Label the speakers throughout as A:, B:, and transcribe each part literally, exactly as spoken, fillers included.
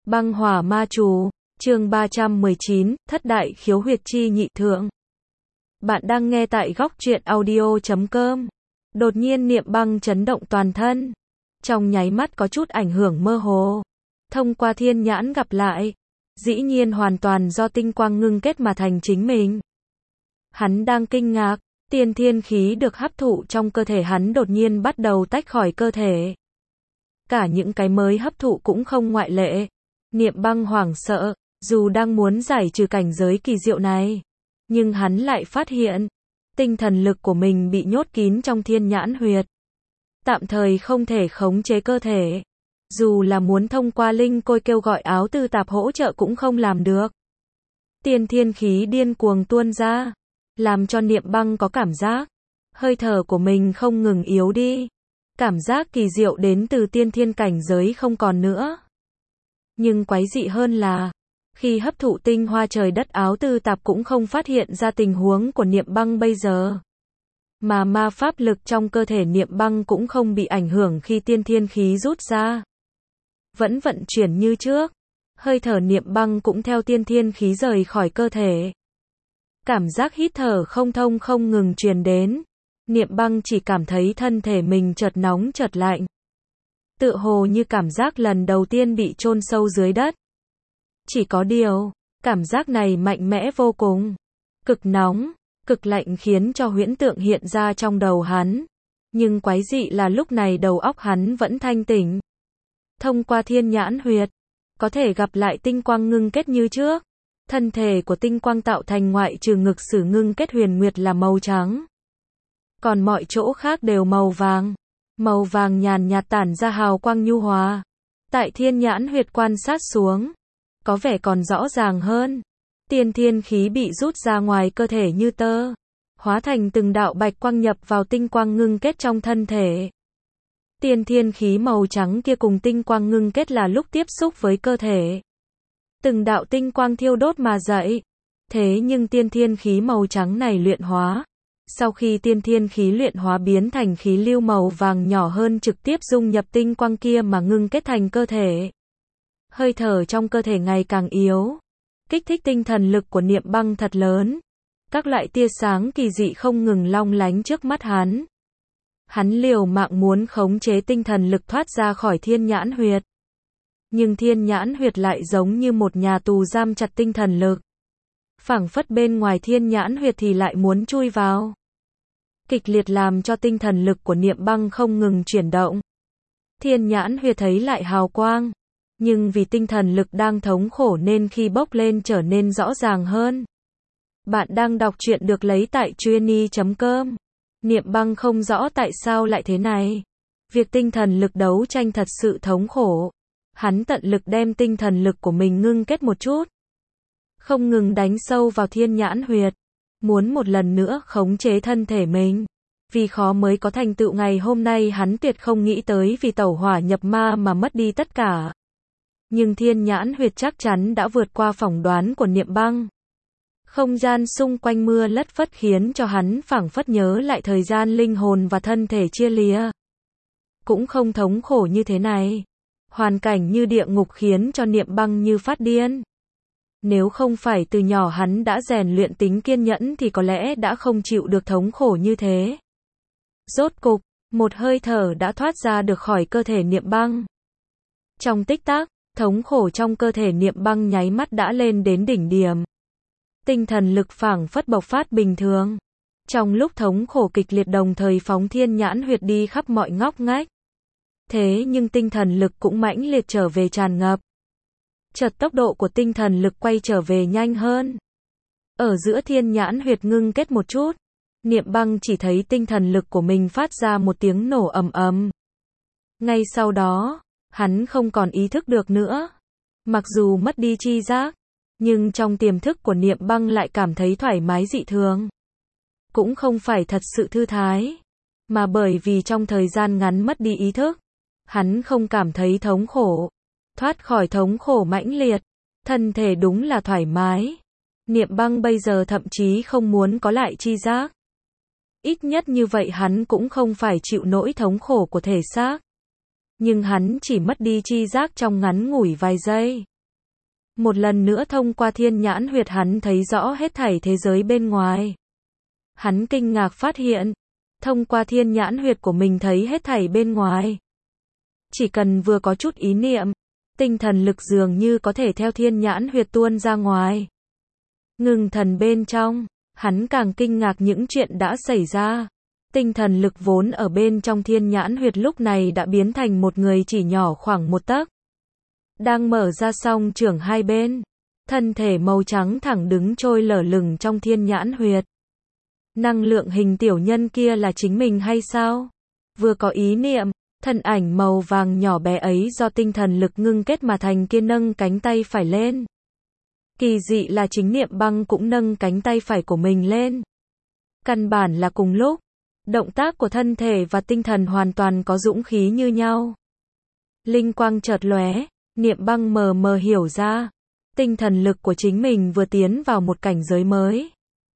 A: Băng hỏa ma chú, chương ba trăm mười chín, thất đại khiếu huyệt chi nhị thượng. Bạn đang nghe tại góc truyện audio chấm com. Đột nhiên Niệm Băng chấn động toàn thân. Trong nháy mắt có chút ảnh hưởng mơ hồ. Thông qua thiên nhãn gặp lại. Dĩ nhiên hoàn toàn do tinh quang ngưng kết mà thành chính mình. Hắn đang kinh ngạc, tiên thiên khí được hấp thụ trong cơ thể hắn đột nhiên bắt đầu tách khỏi cơ thể. Cả những cái mới hấp thụ cũng không ngoại lệ. Niệm Băng hoảng sợ, dù đang muốn giải trừ cảnh giới kỳ diệu này, nhưng hắn lại phát hiện, tinh thần lực của mình bị nhốt kín trong thiên nhãn huyệt. Tạm thời không thể khống chế cơ thể. Dù là muốn thông qua linh côi kêu gọi áo tư tạp hỗ trợ cũng không làm được. Tiên thiên khí điên cuồng tuôn ra, làm cho Niệm Băng có cảm giác, hơi thở của mình không ngừng yếu đi. Cảm giác kỳ diệu đến từ tiên thiên cảnh giới không còn nữa. Nhưng quái dị hơn là, khi hấp thụ tinh hoa trời đất áo tư tạp cũng không phát hiện ra tình huống của Niệm Băng bây giờ. Mà ma pháp lực trong cơ thể Niệm Băng cũng không bị ảnh hưởng khi tiên thiên khí rút ra. Vẫn vận chuyển như trước. Hơi thở Niệm Băng cũng theo tiên thiên khí rời khỏi cơ thể. Cảm giác hít thở không thông không ngừng truyền đến. Niệm Băng chỉ cảm thấy thân thể mình chợt nóng chợt lạnh. Tựa hồ như cảm giác lần đầu tiên bị chôn sâu dưới đất. Chỉ có điều, cảm giác này mạnh mẽ vô cùng. Cực nóng, cực lạnh khiến cho huyễn tượng hiện ra trong đầu hắn. Nhưng quái dị là lúc này đầu óc hắn vẫn thanh tỉnh. Thông qua thiên nhãn huyệt, có thể gặp lại tinh quang ngưng kết như trước. Thân thể của tinh quang tạo thành ngoại trừ ngực sử ngưng kết huyền nguyệt là màu trắng. Còn mọi chỗ khác đều màu vàng. Màu vàng nhàn nhạt tản ra hào quang nhu hòa. Tại thiên nhãn huyệt quan sát xuống, có vẻ còn rõ ràng hơn. Tiên thiên khí bị rút ra ngoài cơ thể như tơ, hóa thành từng đạo bạch quang nhập vào tinh quang ngưng kết trong thân thể. Tiên thiên khí màu trắng kia cùng tinh quang ngưng kết là lúc tiếp xúc với cơ thể. Từng đạo tinh quang thiêu đốt mà dậy. Thế nhưng tiên thiên khí màu trắng này luyện hóa. Sau khi tiên thiên khí luyện hóa biến thành khí lưu màu vàng nhỏ hơn trực tiếp dung nhập tinh quang kia mà ngưng kết thành cơ thể. Hơi thở trong cơ thể ngày càng yếu. Kích thích tinh thần lực của Niệm Băng thật lớn. Các loại tia sáng kỳ dị không ngừng long lánh trước mắt hắn. Hắn liều mạng muốn khống chế tinh thần lực thoát ra khỏi thiên nhãn huyệt. Nhưng thiên nhãn huyệt lại giống như một nhà tù giam chặt tinh thần lực. Phảng phất bên ngoài thiên nhãn huyệt thì lại muốn chui vào. Kịch liệt làm cho tinh thần lực của Niệm Băng không ngừng chuyển động. Thiên nhãn huyệt thấy lại hào quang. Nhưng vì tinh thần lực đang thống khổ nên khi bốc lên trở nên rõ ràng hơn. Bạn đang đọc truyện được lấy tại truyenii chấm com. Niệm Băng không rõ tại sao lại thế này. Việc tinh thần lực đấu tranh thật sự thống khổ. Hắn tận lực đem tinh thần lực của mình ngưng kết một chút. Không ngừng đánh sâu vào thiên nhãn huyệt. Muốn một lần nữa khống chế thân thể mình. Vì khó mới có thành tựu ngày hôm nay hắn tuyệt không nghĩ tới vì tẩu hỏa nhập ma mà mất đi tất cả. Nhưng thiên nhãn huyệt chắc chắn đã vượt qua phỏng đoán của Niệm Băng. Không gian xung quanh mưa lất phất khiến cho hắn phảng phất nhớ lại thời gian linh hồn và thân thể chia lìa. Cũng không thống khổ như thế này. Hoàn cảnh như địa ngục khiến cho Niệm Băng như phát điên. Nếu không phải từ nhỏ hắn đã rèn luyện tính kiên nhẫn thì có lẽ đã không chịu được thống khổ như thế. Rốt cục, một hơi thở đã thoát ra được khỏi cơ thể Niệm Băng. Trong tích tắc, thống khổ trong cơ thể Niệm Băng nháy mắt đã lên đến đỉnh điểm. Tinh thần lực phảng phất bộc phát bình thường. Trong lúc thống khổ kịch liệt đồng thời phóng thiên nhãn huyệt đi khắp mọi ngóc ngách. Thế nhưng tinh thần lực cũng mãnh liệt trở về tràn ngập. Chợt tốc độ của tinh thần lực quay trở về nhanh hơn. Ở giữa thiên nhãn huyệt ngưng kết một chút. Niệm Băng chỉ thấy tinh thần lực của mình phát ra một tiếng nổ ầm ầm. Ngay sau đó, hắn không còn ý thức được nữa. Mặc dù mất đi tri giác, nhưng trong tiềm thức của Niệm Băng lại cảm thấy thoải mái dị thường. Cũng không phải thật sự thư thái, mà bởi vì trong thời gian ngắn mất đi ý thức, hắn không cảm thấy thống khổ. Thoát khỏi thống khổ mãnh liệt, thân thể đúng là thoải mái. Niệm Băng bây giờ thậm chí không muốn có lại tri giác. Ít nhất như vậy hắn cũng không phải chịu nỗi thống khổ của thể xác. Nhưng hắn chỉ mất đi tri giác trong ngắn ngủi vài giây. Một lần nữa thông qua thiên nhãn huyệt hắn thấy rõ hết thảy thế giới bên ngoài. Hắn kinh ngạc phát hiện, thông qua thiên nhãn huyệt của mình thấy hết thảy bên ngoài. Chỉ cần vừa có chút ý niệm, tinh thần lực dường như có thể theo thiên nhãn huyệt tuôn ra ngoài. Ngưng thần bên trong, hắn càng kinh ngạc những chuyện đã xảy ra. Tinh thần lực vốn ở bên trong thiên nhãn huyệt lúc này đã biến thành một người chỉ nhỏ khoảng một tấc. Đang mở ra song trưởng hai bên. Thân thể màu trắng thẳng đứng trôi lở lửng trong thiên nhãn huyệt. Năng lượng hình tiểu nhân kia là chính mình hay sao? Vừa có ý niệm, thân ảnh màu vàng nhỏ bé ấy do tinh thần lực ngưng kết mà thành kia nâng cánh tay phải lên. Kỳ dị là chính Niệm Băng cũng nâng cánh tay phải của mình lên. Căn bản là cùng lúc, động tác của thân thể và tinh thần hoàn toàn có dũng khí như nhau. Linh quang chợt lóe, Niệm Băng mờ mờ hiểu ra, tinh thần lực của chính mình vừa tiến vào một cảnh giới mới.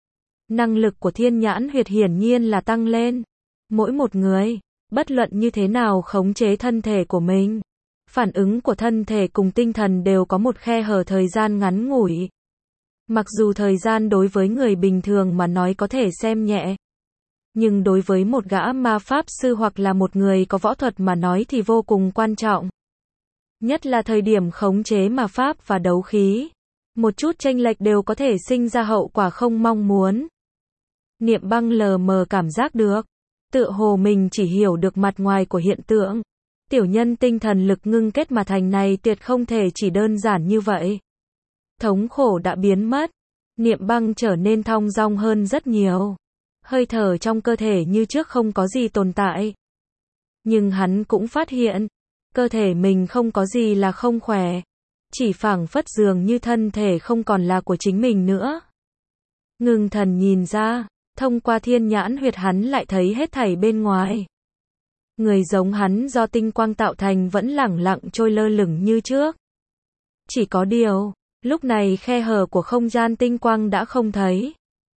A: Năng lực của thiên nhãn huyệt hiển nhiên là tăng lên. Mỗi một người, bất luận như thế nào khống chế thân thể của mình, phản ứng của thân thể cùng tinh thần đều có một khe hở thời gian ngắn ngủi. Mặc dù thời gian đối với người bình thường mà nói có thể xem nhẹ, nhưng đối với một gã ma pháp sư hoặc là một người có võ thuật mà nói thì vô cùng quan trọng. Nhất là thời điểm khống chế ma pháp và đấu khí. Một chút chênh lệch đều có thể sinh ra hậu quả không mong muốn. Niệm Băng lờ mờ cảm giác được, tựa hồ mình chỉ hiểu được mặt ngoài của hiện tượng. Tiểu nhân tinh thần lực ngưng kết mà thành này tuyệt không thể chỉ đơn giản như vậy. Thống khổ đã biến mất, Niệm Băng trở nên thong dong hơn rất nhiều. Hơi thở trong cơ thể như trước không có gì tồn tại. Nhưng hắn cũng phát hiện, cơ thể mình không có gì là không khỏe. Chỉ phảng phất dường như thân thể không còn là của chính mình nữa. Ngưng thần nhìn ra, thông qua thiên nhãn huyệt hắn lại thấy hết thảy bên ngoài. Người giống hắn do tinh quang tạo thành vẫn lẳng lặng trôi lơ lửng như trước. Chỉ có điều, lúc này khe hở của không gian tinh quang đã không thấy.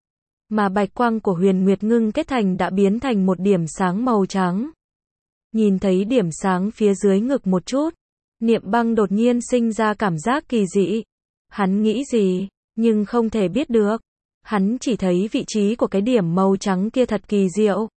A: Mà bạch quang của huyền nguyệt ngưng kết thành đã biến thành một điểm sáng màu trắng. Nhìn thấy điểm sáng phía dưới ngực một chút, Niệm Băng đột nhiên sinh ra cảm giác kỳ dị. Hắn nghĩ gì, nhưng không thể biết được. Hắn chỉ thấy vị trí của cái điểm màu trắng kia thật kỳ diệu.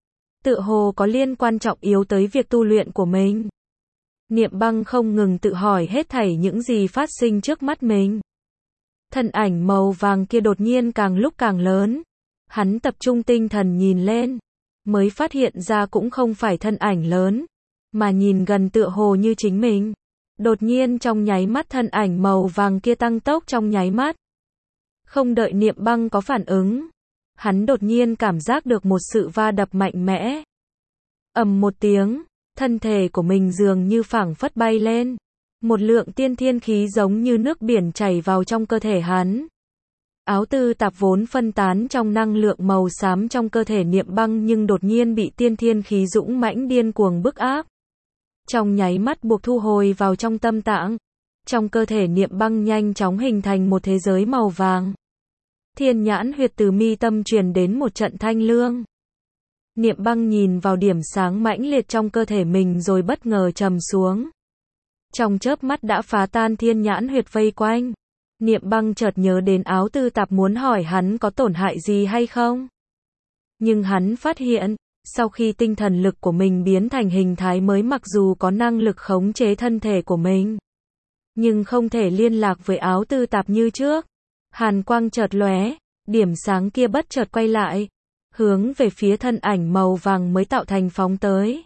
A: Tựa hồ có liên quan trọng yếu tới việc tu luyện của mình. Niệm Băng không ngừng tự hỏi hết thảy những gì phát sinh trước mắt mình. Thân ảnh màu vàng kia đột nhiên càng lúc càng lớn. Hắn tập trung tinh thần nhìn lên, mới phát hiện ra cũng không phải thân ảnh lớn, mà nhìn gần tựa hồ như chính mình. Đột nhiên trong nháy mắt thân ảnh màu vàng kia tăng tốc trong nháy mắt. Không đợi Niệm Băng có phản ứng, hắn đột nhiên cảm giác được một sự va đập mạnh mẽ. Ầm một tiếng, thân thể của mình dường như phảng phất bay lên. Một lượng tiên thiên khí giống như nước biển chảy vào trong cơ thể hắn. Áo tư tạp vốn phân tán trong năng lượng màu xám trong cơ thể Niệm Băng nhưng đột nhiên bị tiên thiên khí dũng mãnh điên cuồng bức áp. Trong nháy mắt buộc thu hồi vào trong tâm tạng. Trong cơ thể Niệm Băng nhanh chóng hình thành một thế giới màu vàng. Thiên nhãn huyệt từ mi tâm truyền đến một trận thanh lương. Niệm Băng nhìn vào điểm sáng mãnh liệt trong cơ thể mình rồi bất ngờ trầm xuống. Trong chớp mắt đã phá tan thiên nhãn huyệt vây quanh. Niệm Băng chợt nhớ đến áo tư tạp muốn hỏi hắn có tổn hại gì hay không. Nhưng hắn phát hiện, sau khi tinh thần lực của mình biến thành hình thái mới mặc dù có năng lực khống chế thân thể của mình, nhưng không thể liên lạc với áo tư tạp như trước. Hàn quang chợt lóe, điểm sáng kia bất chợt quay lại, hướng về phía thân ảnh màu vàng mới tạo thành phóng tới.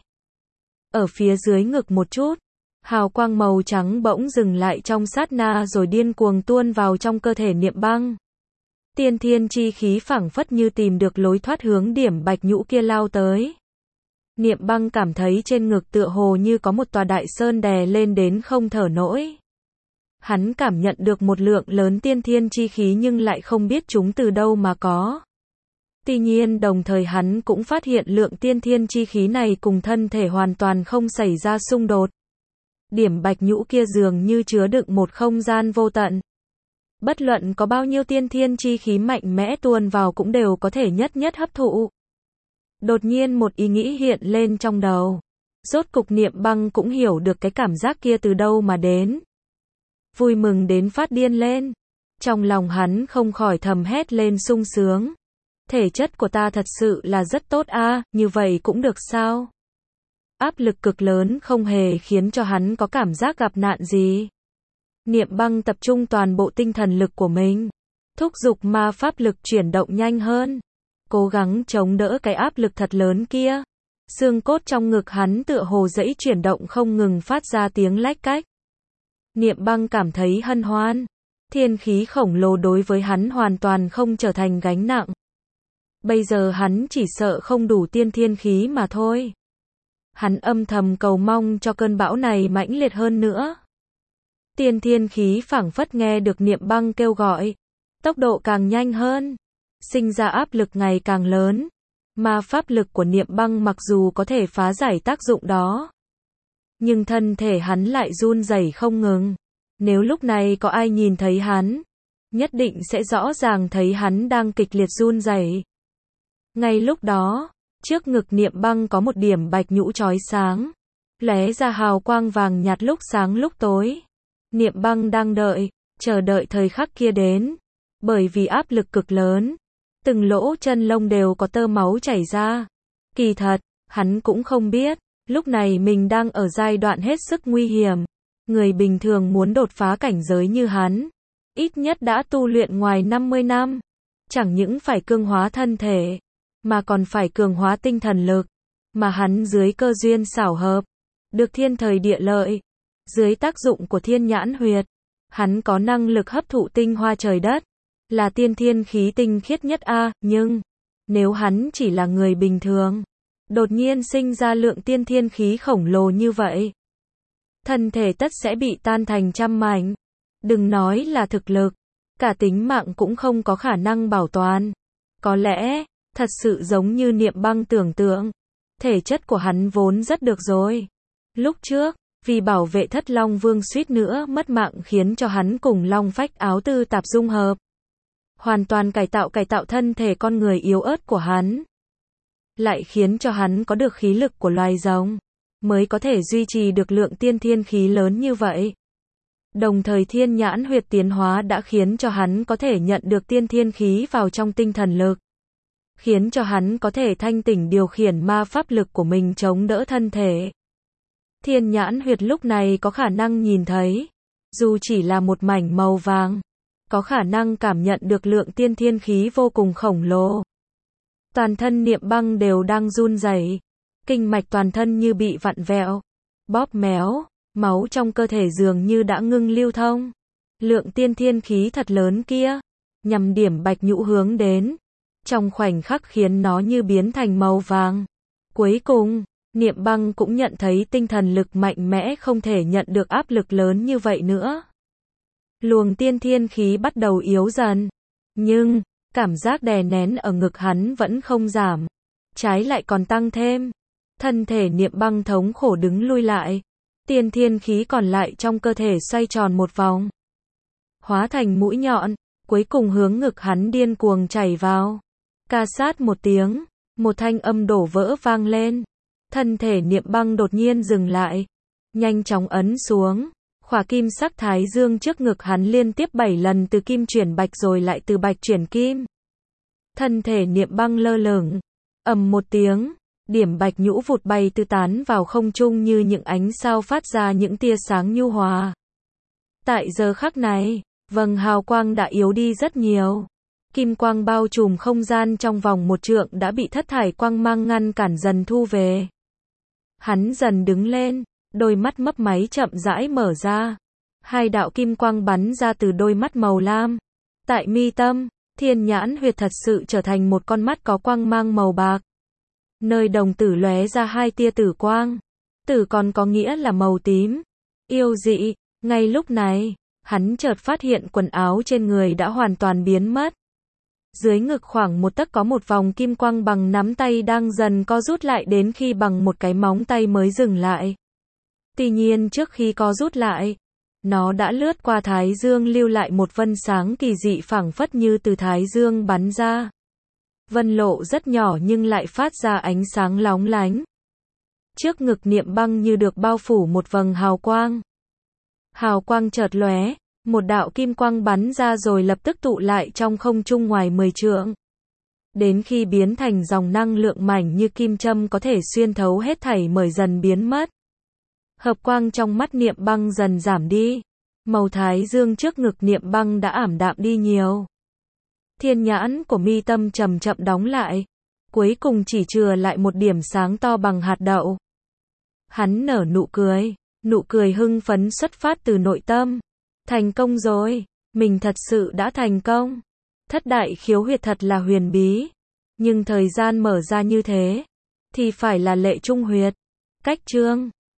A: Ở phía dưới ngực một chút, hào quang màu trắng bỗng dừng lại trong sát na rồi điên cuồng tuôn vào trong cơ thể Niệm Băng. Tiên thiên chi khí phảng phất như tìm được lối thoát hướng điểm bạch nhũ kia lao tới. Niệm Băng cảm thấy trên ngực tựa hồ như có một tòa đại sơn đè lên đến không thở nổi. Hắn cảm nhận được một lượng lớn tiên thiên chi khí nhưng lại không biết chúng từ đâu mà có. Tuy nhiên đồng thời hắn cũng phát hiện lượng tiên thiên chi khí này cùng thân thể hoàn toàn không xảy ra xung đột. Điểm bạch nhũ kia dường như chứa đựng một không gian vô tận. Bất luận có bao nhiêu tiên thiên chi khí mạnh mẽ tuôn vào cũng đều có thể nhất nhất hấp thụ. Đột nhiên một ý nghĩ hiện lên trong đầu. Rốt cục Niệm Băng cũng hiểu được cái cảm giác kia từ đâu mà đến. vui mừng đến phát điên lên. Trong lòng hắn không khỏi thầm hét lên sung sướng. Thể chất của ta thật sự là rất tốt a, như vậy cũng được sao? Áp lực cực lớn không hề khiến cho hắn có cảm giác gặp nạn gì. Niệm Băng tập trung toàn bộ tinh thần lực của mình, thúc giục ma pháp lực chuyển động nhanh hơn, cố gắng chống đỡ cái áp lực thật lớn kia. Xương cốt trong ngực hắn tựa hồ dãy chuyển động không ngừng phát ra tiếng lách cách. Niệm Băng cảm thấy hân hoan. Thiên khí khổng lồ đối với hắn hoàn toàn không trở thành gánh nặng. Bây giờ hắn chỉ sợ không đủ tiên thiên khí mà thôi. Hắn âm thầm cầu mong cho cơn bão này mãnh liệt hơn nữa. Tiên thiên khí phảng phất nghe được Niệm Băng kêu gọi, tốc độ càng nhanh hơn, sinh ra áp lực ngày càng lớn. Ma pháp lực của Niệm Băng mặc dù có thể phá giải tác dụng đó, nhưng thân thể hắn lại run rẩy không ngừng. Nếu lúc này có ai nhìn thấy hắn, nhất định sẽ rõ ràng thấy hắn đang kịch liệt run rẩy. Ngay lúc đó, trước ngực Niệm Băng có một điểm bạch nhũ chói sáng, lóe ra hào quang vàng nhạt lúc sáng lúc tối. Niệm Băng đang đợi, chờ đợi thời khắc kia đến. Bởi vì áp lực cực lớn, từng lỗ chân lông đều có tơ máu chảy ra. Kỳ thật, hắn cũng không biết, lúc này mình đang ở giai đoạn hết sức nguy hiểm. Người bình thường muốn đột phá cảnh giới như hắn, ít nhất đã tu luyện ngoài năm mươi năm. Chẳng những phải cương hóa thân thể, mà còn phải cường hóa tinh thần lực. Mà hắn dưới cơ duyên xảo hợp, được thiên thời địa lợi, dưới tác dụng của thiên nhãn huyệt, hắn có năng lực hấp thụ tinh hoa trời đất, là tiên thiên khí tinh khiết nhất a, nhưng nếu hắn chỉ là người bình thường, đột nhiên sinh ra lượng tiên thiên khí khổng lồ như vậy, thân thể tất sẽ bị tan thành trăm mảnh. Đừng nói là thực lực, cả tính mạng cũng không có khả năng bảo toàn. Có lẽ, thật sự giống như Niệm Băng tưởng tượng, thể chất của hắn vốn rất được rồi. Lúc trước, vì bảo vệ Thất Long Vương suýt nữa mất mạng khiến cho hắn cùng Long Phách Áo Tư Tạp dung hợp, hoàn toàn cải tạo cải tạo thân thể con người yếu ớt của hắn, lại khiến cho hắn có được khí lực của loài rồng, mới có thể duy trì được lượng tiên thiên khí lớn như vậy. Đồng thời thiên nhãn huyệt tiến hóa đã khiến cho hắn có thể nhận được tiên thiên khí vào trong tinh thần lực, khiến cho hắn có thể thanh tỉnh điều khiển ma pháp lực của mình chống đỡ thân thể. Thiên nhãn huyệt lúc này có khả năng nhìn thấy, dù chỉ là một mảnh màu vàng, có khả năng cảm nhận được lượng tiên thiên khí vô cùng khổng lồ. Toàn thân Niệm Băng đều đang run rẩy, kinh mạch toàn thân như bị vặn vẹo, bóp méo, máu trong cơ thể dường như đã ngưng lưu thông. Lượng tiên thiên khí thật lớn kia, nhằm điểm bạch nhũ hướng đến, trong khoảnh khắc khiến nó như biến thành màu vàng. Cuối cùng, Niệm Băng cũng nhận thấy tinh thần lực mạnh mẽ không thể nhận được áp lực lớn như vậy nữa. Luồng tiên thiên khí bắt đầu yếu dần, nhưng cảm giác đè nén ở ngực hắn vẫn không giảm, trái lại còn tăng thêm. Thân thể Niệm Băng thống khổ đứng lui lại, tiên thiên khí còn lại trong cơ thể xoay tròn một vòng, hóa thành mũi nhọn, cuối cùng hướng ngực hắn điên cuồng chảy vào. Ca sát một tiếng, một thanh âm đổ vỡ vang lên. Thân thể Niệm Băng đột nhiên dừng lại, nhanh chóng ấn xuống. Khỏa kim sắc thái dương trước ngực hắn liên tiếp bảy lần từ kim chuyển bạch rồi lại từ bạch chuyển kim. Thân thể Niệm Băng lơ lửng, ầm một tiếng, điểm bạch nhũ vụt bay tứ tán vào không trung như những ánh sao phát ra những tia sáng nhu hòa. Tại giờ khắc này, vầng hào quang đã yếu đi rất nhiều. Kim quang bao trùm không gian trong vòng một trượng đã bị thất thải quang mang ngăn cản dần thu về. Hắn dần đứng lên, đôi mắt mấp máy chậm rãi mở ra. Hai đạo kim quang bắn ra từ đôi mắt màu lam. Tại mi tâm, thiên nhãn huyệt thật sự trở thành một con mắt có quang mang màu bạc. Nơi đồng tử lóe ra hai tia tử quang. Tử còn có nghĩa là màu tím. Yêu dị, ngay lúc này, hắn chợt phát hiện quần áo trên người đã hoàn toàn biến mất. Dưới ngực khoảng một tấc có một vòng kim quang bằng nắm tay đang dần co rút lại đến khi bằng một cái móng tay mới dừng lại. Tuy nhiên trước khi co rút lại, nó đã lướt qua thái dương lưu lại một vân sáng kỳ dị phảng phất như từ thái dương bắn ra. Vân lộ rất nhỏ nhưng lại phát ra ánh sáng lóng lánh. Trước ngực Niệm Băng như được bao phủ một vầng hào quang. Hào quang chợt lóe, Một đạo kim quang bắn ra rồi lập tức tụ lại trong không trung ngoài mười trượng. Đến khi biến thành dòng năng lượng mảnh như kim châm có thể xuyên thấu hết thảy mới dần biến mất. Hợp quang trong mắt Niệm Băng dần giảm đi. Màu thái dương trước ngực Niệm Băng đã ảm đạm đi nhiều. Thiên nhãn của mi tâm chậm chậm đóng lại. Cuối cùng chỉ chừa lại một điểm sáng to bằng hạt đậu. Hắn nở nụ cười. Nụ cười hưng phấn xuất phát từ nội tâm. Thành công rồi. Mình thật sự đã thành công. Thất đại khiếu huyệt thật là huyền bí. Nhưng thời gian mở ra như thế thì phải là Lệ Trung huyệt. Cách chương